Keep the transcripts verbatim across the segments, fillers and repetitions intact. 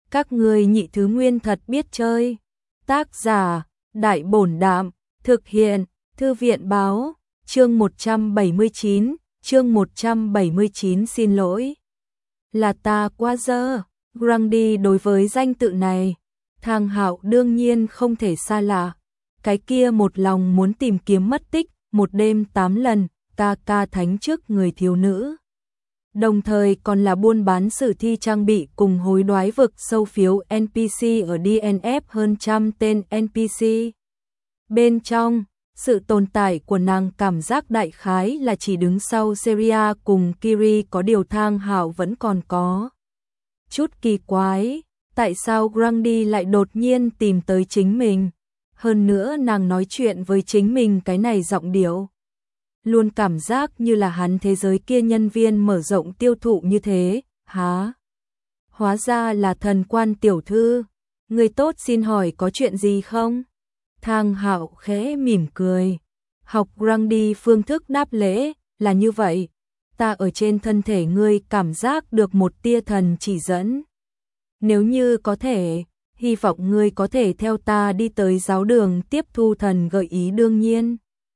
Các ngươi nhị thứ nguyên thật biết chơi. Tác giả, Đại Bổn Đạm, thực hiện, Thư viện Báo, chương một trăm bảy mươi chín, chương một trăm bảy mươi chín xin lỗi. Là ta quá dơ. Grundy đối với danh tự này, Thang Hạo đương nhiên không thể xa lạ. Cái kia một lòng muốn tìm kiếm mất tích, một đêm tám lần, ca ca thánh trước người thiếu nữ. Đồng thời còn là buôn bán sử thi trang bị cùng hối đoái vực sâu phiếu en pê xê ở đê en ép hơn trăm tên en pê xê. Bên trong, sự tồn tại của nàng cảm giác đại khái là chỉ đứng sau Seria cùng Kiri, có điều Thang Hạo vẫn còn có chút kỳ quái, tại sao Grundy lại đột nhiên tìm tới chính mình? Hơn nữa nàng nói chuyện với chính mình cái này giọng điệu, luôn cảm giác như là hắn thế giới kia nhân viên mở rộng tiêu thụ như thế. Hả? Hóa ra là Thần Quan tiểu thư. Người tốt, xin hỏi có chuyện gì không? Thang Hạo khẽ mỉm cười. Học Grundy phương thức đáp lễ, là như vậy. Ta ở trên thân thể ngươi cảm giác được một tia thần chỉ dẫn. Nếu như có thể, hy vọng ngươi có thể theo ta đi tới giáo đường tiếp thu thần gợi ý. Đương nhiên,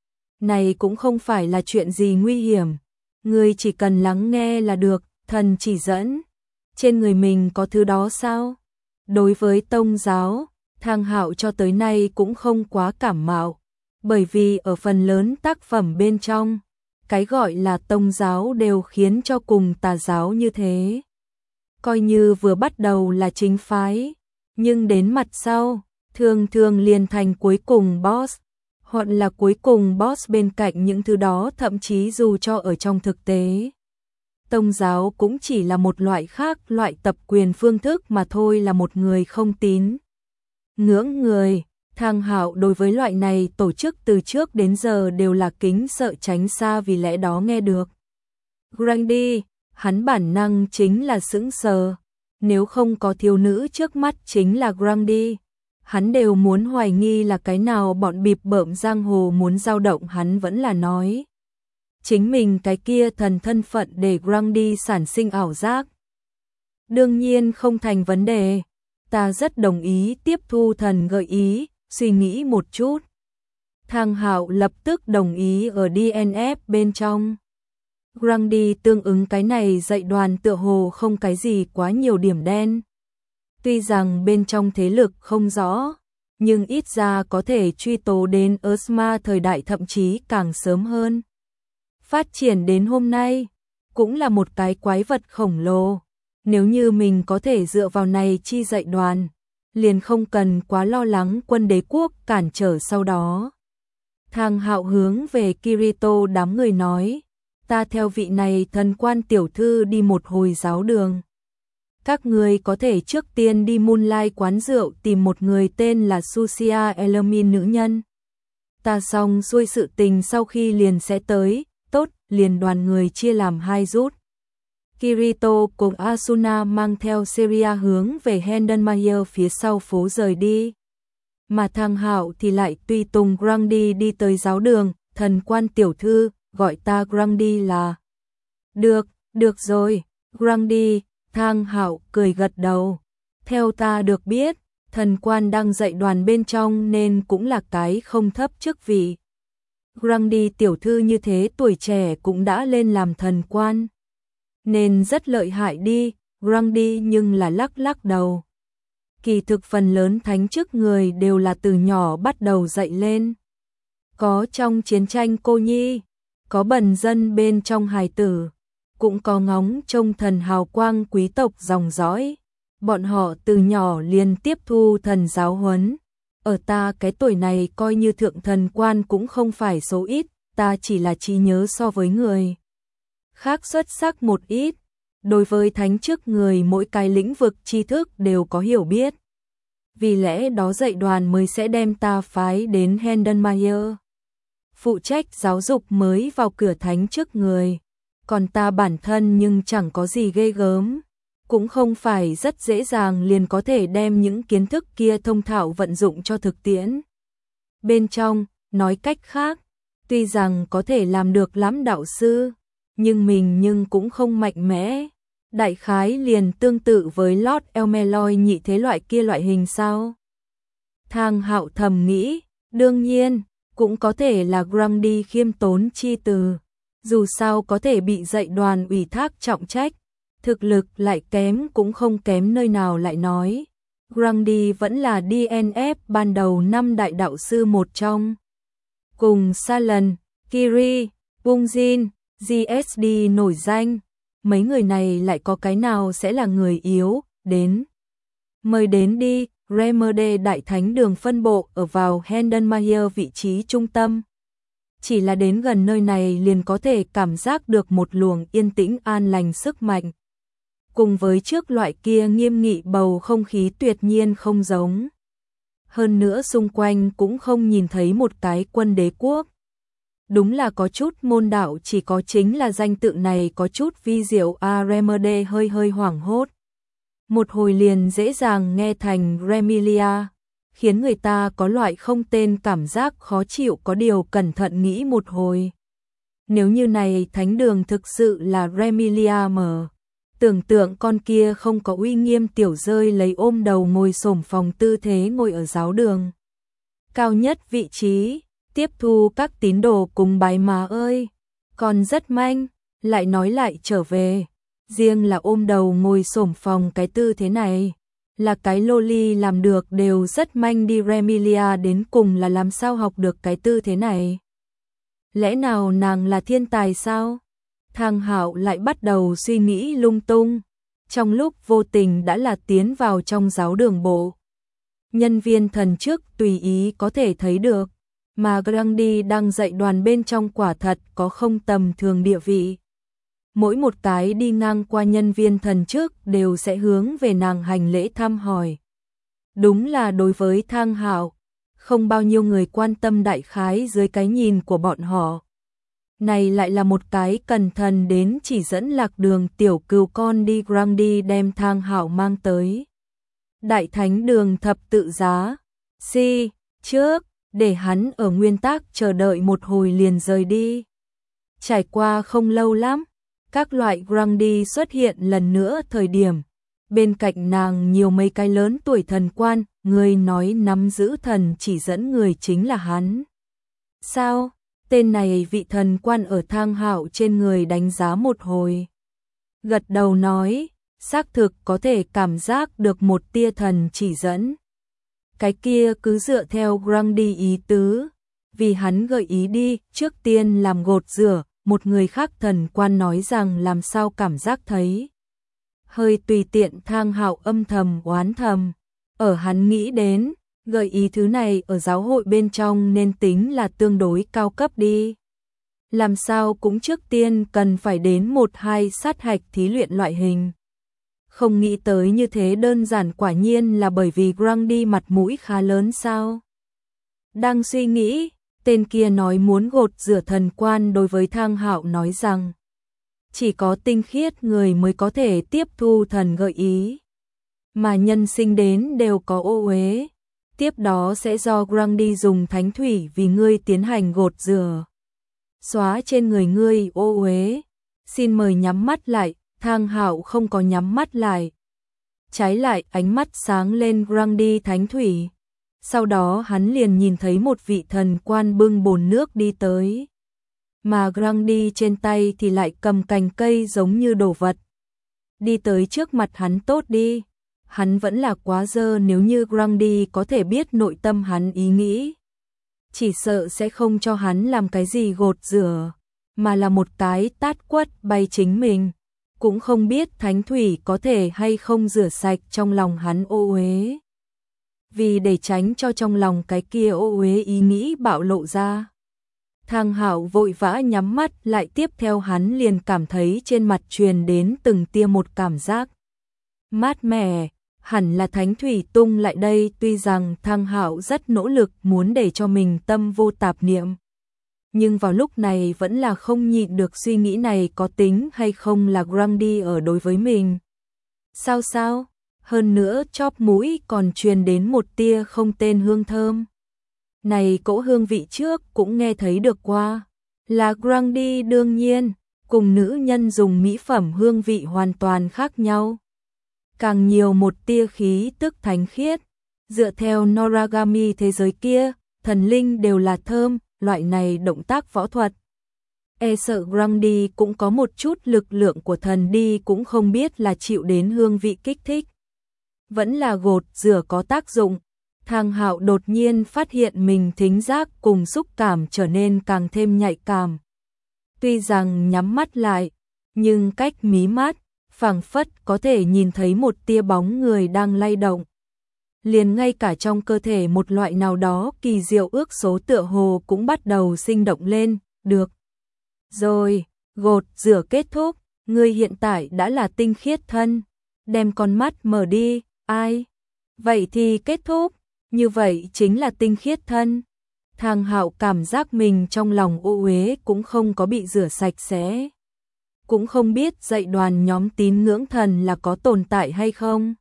này cũng không phải là chuyện gì nguy hiểm. Ngươi chỉ cần lắng nghe là được. Thần chỉ dẫn, trên người mình có thứ đó sao? Đối với tông giáo, Thang Hạo cho tới nay cũng không quá cảm mạo, bởi vì ở phần lớn tác phẩm bên trong, cái gọi là tông giáo đều khiến cho cùng tà giáo như thế. Coi như vừa bắt đầu là chính phái, nhưng đến mặt sau, thường thường liền thành cuối cùng boss, hoặc là cuối cùng boss bên cạnh những thứ đó. Thậm chí dù cho ở trong thực tế, tông giáo cũng chỉ là một loại khác loại tập quyền phương thức mà thôi, là một người không tín ngưỡng người. Thang Hạo đối với loại này tổ chức từ trước đến giờ đều là kính sợ tránh xa, vì lẽ đó nghe được Grundy, hắn bản năng chính là sững sờ. Nếu không có thiếu nữ trước mắt chính là Grundy, hắn đều muốn hoài nghi là cái nào bọn bịp bợm giang hồ muốn dao động hắn, vẫn là nói chính mình cái kia thần thân phận để Grundy sản sinh ảo giác. Đương nhiên không thành vấn đề, ta rất đồng ý tiếp thu thần gợi ý. Suy nghĩ một chút, Thang Hạo lập tức đồng ý. Ở đê en ép bên trong, Grundy tương ứng cái này dạy đoàn tựa hồ không cái gì quá nhiều điểm đen. Tuy rằng bên trong thế lực không rõ, nhưng ít ra có thể truy tố đến Earthma thời đại, thậm chí càng sớm hơn. Phát triển đến hôm nay, cũng là một cái quái vật khổng lồ. Nếu như mình có thể dựa vào này chi dạy đoàn, liền không cần quá lo lắng quân đế quốc cản trở sau đó. Thang Hạo hướng về Kirito đám người nói, ta theo vị này Thần Quan tiểu thư đi một hồi giáo đường. Các người có thể trước tiên đi Moonlight quán rượu tìm một người tên là Susia Elmin nữ nhân. Ta xong xuôi sự tình sau khi liền sẽ tới. Tốt, liền đoàn người chia làm hai rút. Kirito cùng Asuna mang theo Seria hướng về Hendenmayer phía sau phố rời đi. Mà Thang Hạo thì lại tùy tùng Grundy đi tới giáo đường. Thần Quan tiểu thư, gọi ta Grundy là. Được, được rồi, Grundy. Thang Hạo cười gật đầu. Theo ta được biết, Thần Quan đang dạy đoàn bên trong nên cũng là cái không thấp chức vị. Grundy tiểu thư như thế tuổi trẻ cũng đã lên làm thần quan, nên rất lợi hại đi. Grundy nhưng là lắc lắc đầu. Kỳ thực phần lớn thánh chức người đều là từ nhỏ bắt đầu dạy lên. Có trong chiến tranh cô nhi, có bần dân bên trong hài tử, cũng có ngóng trông thần hào quang quý tộc dòng dõi. Bọn họ từ nhỏ liền tiếp thu thần giáo huấn. Ở ta cái tuổi này coi như thượng thần quan cũng không phải số ít. Ta chỉ là trí nhớ so với người khác xuất sắc một ít. Đối với thánh chức người mỗi cái lĩnh vực tri thức đều có hiểu biết. Vì lẽ đó dạy đoàn mới sẽ đem ta phái đến Hendenmayer, phụ trách giáo dục mới vào cửa thánh chức người. Còn ta bản thân nhưng chẳng có gì ghê gớm, cũng không phải rất dễ dàng liền có thể đem những kiến thức kia thông thạo vận dụng cho thực tiễn. Bên trong, nói cách khác, tuy rằng có thể làm được lắm đạo sư, nhưng mình nhưng cũng không mạnh mẽ. Đại khái liền tương tự với Lord Elmeloy nhị thế loại kia loại hình sao? Thang Hạo thầm nghĩ, đương nhiên, cũng có thể là Grundy khiêm tốn chi từ. Dù sao có thể bị dạy đoàn ủy thác trọng trách, thực lực lại kém cũng không kém nơi nào lại nói. Grundy vẫn là đê en ép ban đầu năm đại đạo sư một trong. Cùng Salan, Kiri, Bungjin, giê ét đê nổi danh, mấy người này lại có cái nào sẽ là người yếu, đến. Mời đến đi, Remerde Đại Thánh Đường phân bộ ở vào Heldenmayer vị trí trung tâm. Chỉ là đến gần nơi này liền có thể cảm giác được một luồng yên tĩnh an lành sức mạnh. Cùng với trước loại kia nghiêm nghị bầu không khí tuyệt nhiên không giống. Hơn nữa xung quanh cũng không nhìn thấy một cái quân đế quốc. Đúng là có chút môn đạo, chỉ có chính là danh tự này có chút vi diệu. A Remerde hơi hơi hoảng hốt. Một hồi liền dễ dàng nghe thành Remilia, khiến người ta có loại không tên cảm giác khó chịu, có điều cẩn thận nghĩ một hồi. Nếu như này thánh đường thực sự là Remilia mở, tưởng tượng con kia không có uy nghiêm tiểu rơi lấy ôm đầu ngồi xổm phòng tư thế ngồi ở giáo đường. Cao nhất vị trí, tiếp thu các tín đồ cùng bái má ơi, còn rất manh, lại nói lại trở về. Riêng là ôm đầu ngồi xổm phòng cái tư thế này, là cái loli làm được đều rất manh đi. Remilia đến cùng là làm sao học được cái tư thế này? Lẽ nào nàng là thiên tài sao? Thang Hạo lại bắt đầu suy nghĩ lung tung, trong lúc vô tình đã là tiến vào trong giáo đường bộ. Nhân viên thần chức tùy ý có thể thấy được, mà Grundy đang dạy đoàn bên trong quả thật có không tầm thường địa vị. Mỗi một cái đi ngang qua nhân viên thần chức đều sẽ hướng về nàng hành lễ thăm hỏi. Đúng là đối với Thang Hạo, không bao nhiêu người quan tâm đại khái dưới cái nhìn của bọn họ. Này lại là một cái cẩn thận đến chỉ dẫn lạc đường tiểu cừu con đi. Grundy đem Thang Hạo mang tới Đại Thánh Đường thập tự giá, si, trước, để hắn ở nguyên tắc chờ đợi một hồi liền rời đi. Trải qua không lâu lắm, các loại Grundy xuất hiện lần nữa thời điểm, bên cạnh nàng nhiều mấy cái lớn tuổi thần quan, người nói nắm giữ thần chỉ dẫn người chính là hắn. Sao? Tên này vị thần quan ở Thang Hạo trên người đánh giá một hồi. Gật đầu nói, xác thực có thể cảm giác được một tia thần chỉ dẫn. Cái kia cứ dựa theo Grundy ý tứ, vì hắn gợi ý đi, trước tiên làm gột rửa. Một người khác thần quan nói rằng làm sao cảm giác thấy hơi tùy tiện. Thang Hạo âm thầm oán thầm, ở hắn nghĩ đến, gợi ý thứ này ở giáo hội bên trong nên tính là tương đối cao cấp đi. Làm sao cũng trước tiên cần phải đến một hai sát hạch thí luyện loại hình. Không nghĩ tới như thế đơn giản, quả nhiên là bởi vì Grundy mặt mũi khá lớn sao. Đang suy nghĩ, tên kia nói muốn gột rửa thần quan đối với Thang Hạo nói rằng chỉ có tinh khiết người mới có thể tiếp thu thần gợi ý, mà nhân sinh đến đều có ô uế, tiếp đó sẽ do Grundy dùng thánh thủy vì ngươi tiến hành gột rửa, xóa trên người ngươi ô uế. Xin mời nhắm mắt lại. Thang Hạo không có nhắm mắt lại, trái lại ánh mắt sáng lên Grundy thánh thủy. Sau đó hắn liền nhìn thấy một vị thần quan bưng bồn nước đi tới, mà Grundy trên tay thì lại cầm cành cây giống như đồ vật. Đi tới trước mặt hắn. Tốt đi, hắn vẫn là quá dơ, nếu như Grundy có thể biết nội tâm hắn ý nghĩ, chỉ sợ sẽ không cho hắn làm cái gì gột rửa, mà là một cái tát quất bay chính mình. Cũng không biết thánh thủy có thể hay không rửa sạch trong lòng hắn ô uế. Vì để tránh cho trong lòng cái kia ô uế ý nghĩ bạo lộ ra, Thang Hạo vội vã nhắm mắt lại. Tiếp theo hắn liền cảm thấy trên mặt truyền đến từng tia một cảm giác mát mẻ, hẳn là thánh thủy tung lại đây. Tuy rằng Thang Hạo rất nỗ lực muốn để cho mình tâm vô tạp niệm, nhưng vào lúc này vẫn là không nhịn được suy nghĩ này có tính hay không là Grundy ở đối với mình. Sao sao? Hơn nữa chóp mũi còn truyền đến một tia không tên hương thơm. Này cỗ hương vị trước cũng nghe thấy được qua, là Grundy đương nhiên, cùng nữ nhân dùng mỹ phẩm hương vị hoàn toàn khác nhau. Càng nhiều một tia khí tức thánh khiết, dựa theo Noragami thế giới kia, thần linh đều là thơm, loại này động tác võ thuật. E sợ Grundy cũng có một chút lực lượng của thần đi cũng không biết là chịu đến hương vị kích thích. Vẫn là gột rửa có tác dụng. Thang Hạo đột nhiên phát hiện mình thính giác cùng xúc cảm trở nên càng thêm nhạy cảm. Tuy rằng nhắm mắt lại, nhưng cách mí mắt, phảng phất có thể nhìn thấy một tia bóng người đang lay động. Liền ngay cả trong cơ thể một loại nào đó kỳ diệu ước số tựa hồ cũng bắt đầu sinh động lên, được. Rồi, gột rửa kết thúc, ngươi hiện tại đã là tinh khiết thân, đem con mắt mở đi, ai? Vậy thì kết thúc, như vậy chính là tinh khiết thân. Thang Hạo cảm giác mình trong lòng ô uế cũng không có bị rửa sạch sẽ. Cũng không biết dạy đoàn nhóm tín ngưỡng thần là có tồn tại hay không.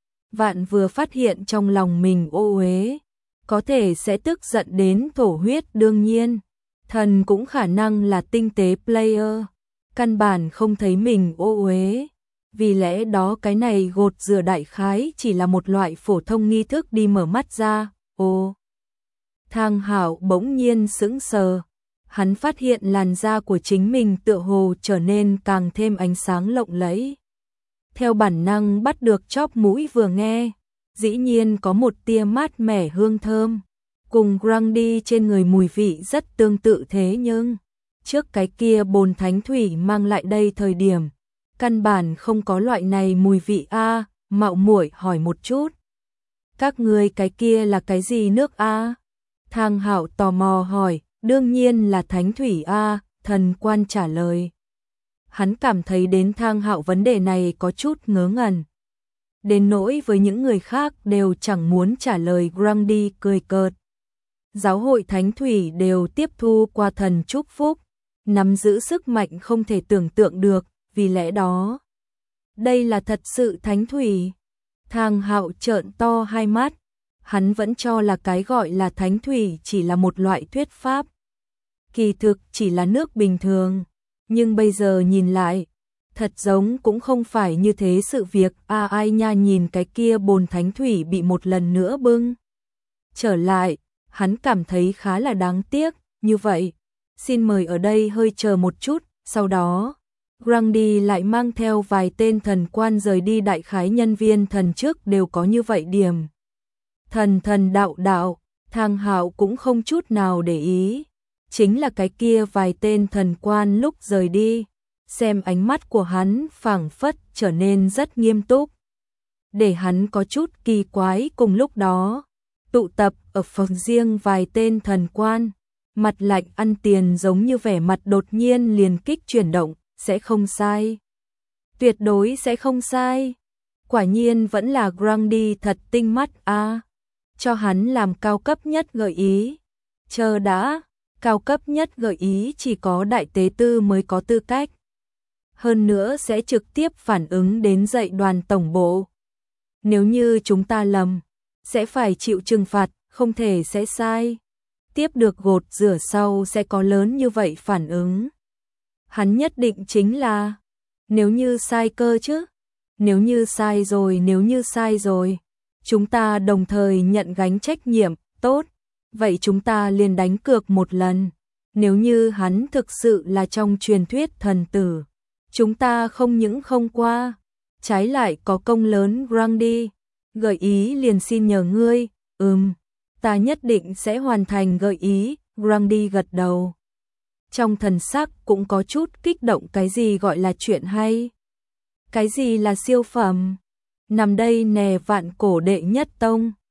Vạn vừa phát hiện trong lòng mình ô uế, có thể sẽ tức giận đến thổ huyết đương nhiên. Thần cũng khả năng là tinh tế player, căn bản không thấy mình ô uế. Vì lẽ đó cái này gột rửa đại khái chỉ là một loại phổ thông nghi thức đi mở mắt ra, ô. Thang Hạo bỗng nhiên sững sờ, hắn phát hiện làn da của chính mình tựa hồ trở nên càng thêm ánh sáng lộng lẫy. Theo bản năng bắt được chóp mũi vừa nghe, dĩ nhiên có một tia mát mẻ hương thơm, cùng Grundy trên người mùi vị rất tương tự thế nhưng, trước cái kia bồn thánh thủy mang lại đây thời điểm, căn bản không có loại này mùi vị a. Mạo muội hỏi một chút. Các ngươi cái kia là cái gì nước a? Thang Hạo tò mò hỏi, đương nhiên là thánh thủy a, thần quan trả lời. Hắn cảm thấy đến Thang Hạo vấn đề này có chút ngớ ngẩn. Đến nỗi với những người khác đều chẳng muốn trả lời. Grundy cười cợt. Giáo hội thánh thủy đều tiếp thu qua thần chúc phúc, nắm giữ sức mạnh không thể tưởng tượng được, vì lẽ đó. Đây là thật sự thánh thủy. Thang Hạo trợn to hai mắt, hắn vẫn cho là cái gọi là thánh thủy chỉ là một loại thuyết pháp. Kỳ thực chỉ là nước bình thường, nhưng bây giờ nhìn lại, thật giống cũng không phải như thế sự việc. A ai nha, nhìn cái kia bồn thánh thủy bị một lần nữa bưng trở lại, hắn cảm thấy khá là đáng tiếc, như vậy, xin mời ở đây hơi chờ một chút, sau đó, Grundy lại mang theo vài tên thần quan rời đi. Đại khái nhân viên thần trước đều có như vậy điểm. Thần thần đạo đạo, Thang Hạo cũng không chút nào để ý, chính là cái kia vài tên thần quan lúc rời đi, xem ánh mắt của hắn phảng phất trở nên rất nghiêm túc. Để hắn có chút kỳ quái. Cùng lúc đó, tụ tập ở phòng riêng vài tên thần quan, mặt lạnh ăn tiền giống như vẻ mặt đột nhiên liền kích chuyển động, sẽ không sai. Tuyệt đối sẽ không sai. Quả nhiên vẫn là Grundy thật tinh mắt a. Cho hắn làm cao cấp nhất gợi ý. Chờ đã, cao cấp nhất gợi ý chỉ có đại tế tư mới có tư cách. Hơn nữa sẽ trực tiếp phản ứng đến dạy đoàn tổng bộ. Nếu như chúng ta lầm, sẽ phải chịu trừng phạt, không thể sẽ sai. Tiếp được gột rửa sau sẽ có lớn như vậy phản ứng. Hắn nhất định chính là, nếu như sai cơ chứ, nếu như sai rồi, nếu như sai rồi, chúng ta đồng thời nhận gánh trách nhiệm, tốt, vậy chúng ta liền đánh cược một lần, nếu như hắn thực sự là trong truyền thuyết thần tử, chúng ta không những không qua, trái lại có công lớn. Grundy, gợi ý liền xin nhờ ngươi, ừm, ta nhất định sẽ hoàn thành gợi ý. Grundy gật đầu. Trong thần sắc cũng có chút kích động. Cái gì gọi là chuyện hay? Cái gì là siêu phẩm? Nằm đây nè, vạn cổ đệ nhất tông.